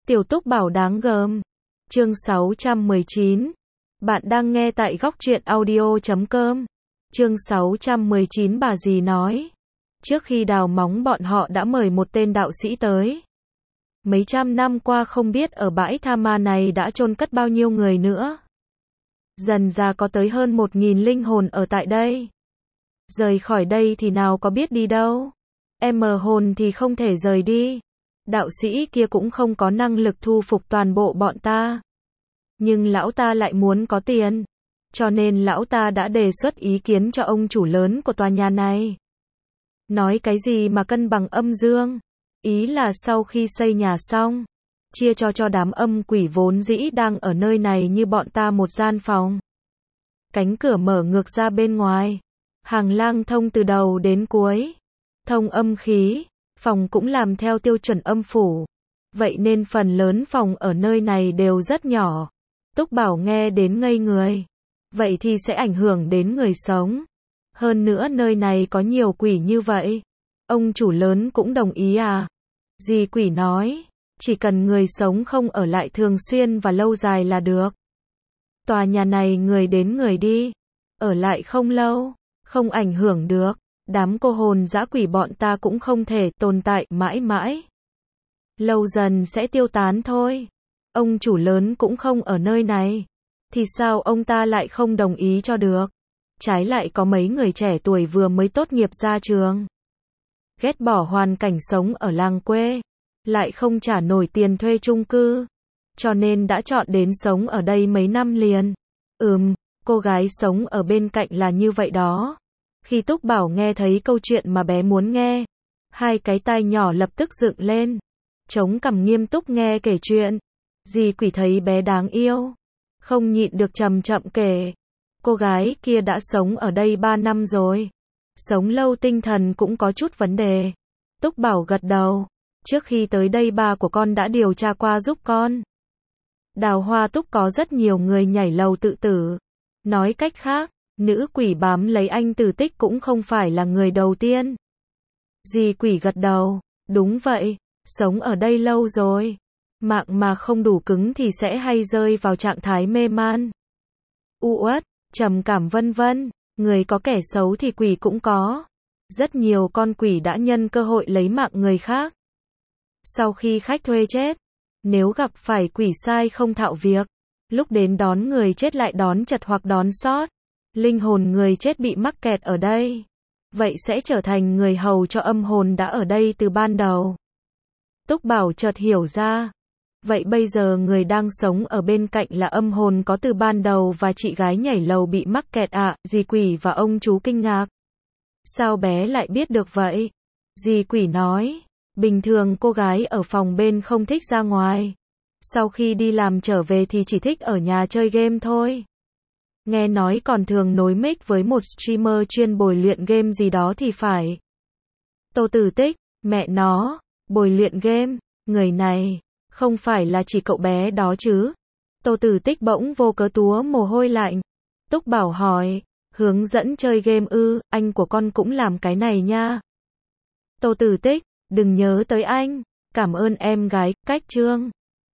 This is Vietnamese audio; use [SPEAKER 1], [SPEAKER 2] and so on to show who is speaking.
[SPEAKER 1] Tiểu Túc Bảo đáng gờm. Chương 619. Bạn đang nghe tại góc truyện audio.com. Chương 619 bà dì nói. Trước khi đào móng bọn họ đã mời một tên đạo sĩ tới. Mấy trăm năm qua không biết ở bãi tha ma này đã chôn cất bao nhiêu người nữa. Dần ra có tới hơn 1.000 linh hồn ở tại đây. Rời khỏi đây thì nào có biết đi đâu. Em mờ hồn thì không thể rời đi. Đạo sĩ kia cũng không có năng lực thu phục toàn bộ bọn ta. Nhưng lão ta lại muốn có tiền. Cho nên lão ta đã đề xuất ý kiến cho ông chủ lớn của tòa nhà này. Nói cái gì mà cân bằng âm dương? Ý là sau khi xây nhà xong, chia cho đám âm quỷ vốn dĩ đang ở nơi này như bọn ta một gian phòng. Cánh cửa mở ngược ra bên ngoài. Hàng lang thông từ đầu đến cuối. Thông âm khí. Phòng cũng làm theo tiêu chuẩn âm phủ. Vậy nên phần lớn phòng ở nơi này đều rất nhỏ. Túc Bảo nghe đến ngây người. Vậy thì sẽ ảnh hưởng đến người sống. Hơn nữa nơi này có nhiều quỷ như vậy. Ông chủ lớn cũng đồng ý à? Dì quỷ nói, chỉ cần người sống không ở lại thường xuyên và lâu dài là được. Tòa nhà này người đến người đi. Ở lại không lâu, không ảnh hưởng được. Đám cô hồn dã quỷ bọn ta cũng không thể tồn tại mãi mãi. Lâu dần sẽ tiêu tán thôi. Ông chủ lớn cũng không ở nơi này. Thì sao ông ta lại không đồng ý cho được? Trái lại có mấy người trẻ tuổi vừa mới tốt nghiệp ra trường. Ghét bỏ hoàn cảnh sống ở làng quê. Lại không trả nổi tiền thuê chung cư. Cho nên đã chọn đến sống ở đây mấy năm liền. Cô gái sống ở bên cạnh là như vậy đó. Khi Túc Bảo nghe thấy câu chuyện mà bé muốn nghe, hai cái tai nhỏ lập tức dựng lên, chống cằm nghiêm túc nghe kể chuyện. Dì quỷ thấy bé đáng yêu, không nhịn được chậm chậm kể. Cô gái kia đã sống ở đây 3 năm rồi. Sống lâu tinh thần cũng có chút vấn đề. Túc Bảo gật đầu. Trước khi tới đây ba của con đã điều tra qua giúp con. Đào Hoa Túc có rất nhiều người nhảy lầu tự tử. Nói cách khác, nữ quỷ bám lấy anh Tử Tích cũng không phải là người đầu tiên. Dì quỷ gật đầu. Đúng vậy, sống ở đây lâu rồi. Mạng mà không đủ cứng thì sẽ hay rơi vào trạng thái mê man, uất, trầm cảm vân vân. Người có kẻ xấu thì quỷ cũng có. Rất nhiều con quỷ đã nhân cơ hội lấy mạng người khác. Sau khi khách thuê chết, nếu gặp phải quỷ sai không thạo việc, lúc đến đón người chết lại đón chật hoặc đón sót, linh hồn người chết bị mắc kẹt ở đây. Vậy sẽ trở thành người hầu cho âm hồn đã ở đây từ ban đầu. Túc Bảo chợt hiểu ra. Vậy bây giờ người đang sống ở bên cạnh là âm hồn có từ ban đầu và chị gái nhảy lầu bị mắc kẹt ạ? Dì quỷ và ông chú kinh ngạc. Sao bé lại biết được vậy? Dì quỷ nói, bình thường cô gái ở phòng bên không thích ra ngoài. Sau khi đi làm trở về thì chỉ thích ở nhà chơi game thôi. Nghe nói còn thường nối mic với một streamer chuyên bồi luyện game gì đó thì phải. Tô Tử Tích, mẹ nó, bồi luyện game, người này, không phải là chỉ cậu bé đó chứ? Tô Tử Tích bỗng vô cớ túa mồ hôi lạnh. Túc Bảo hỏi, hướng dẫn chơi game ư? Anh của con cũng làm cái này nha. Tô Tử Tích, đừng nhớ tới anh, cảm ơn em gái, cách chương.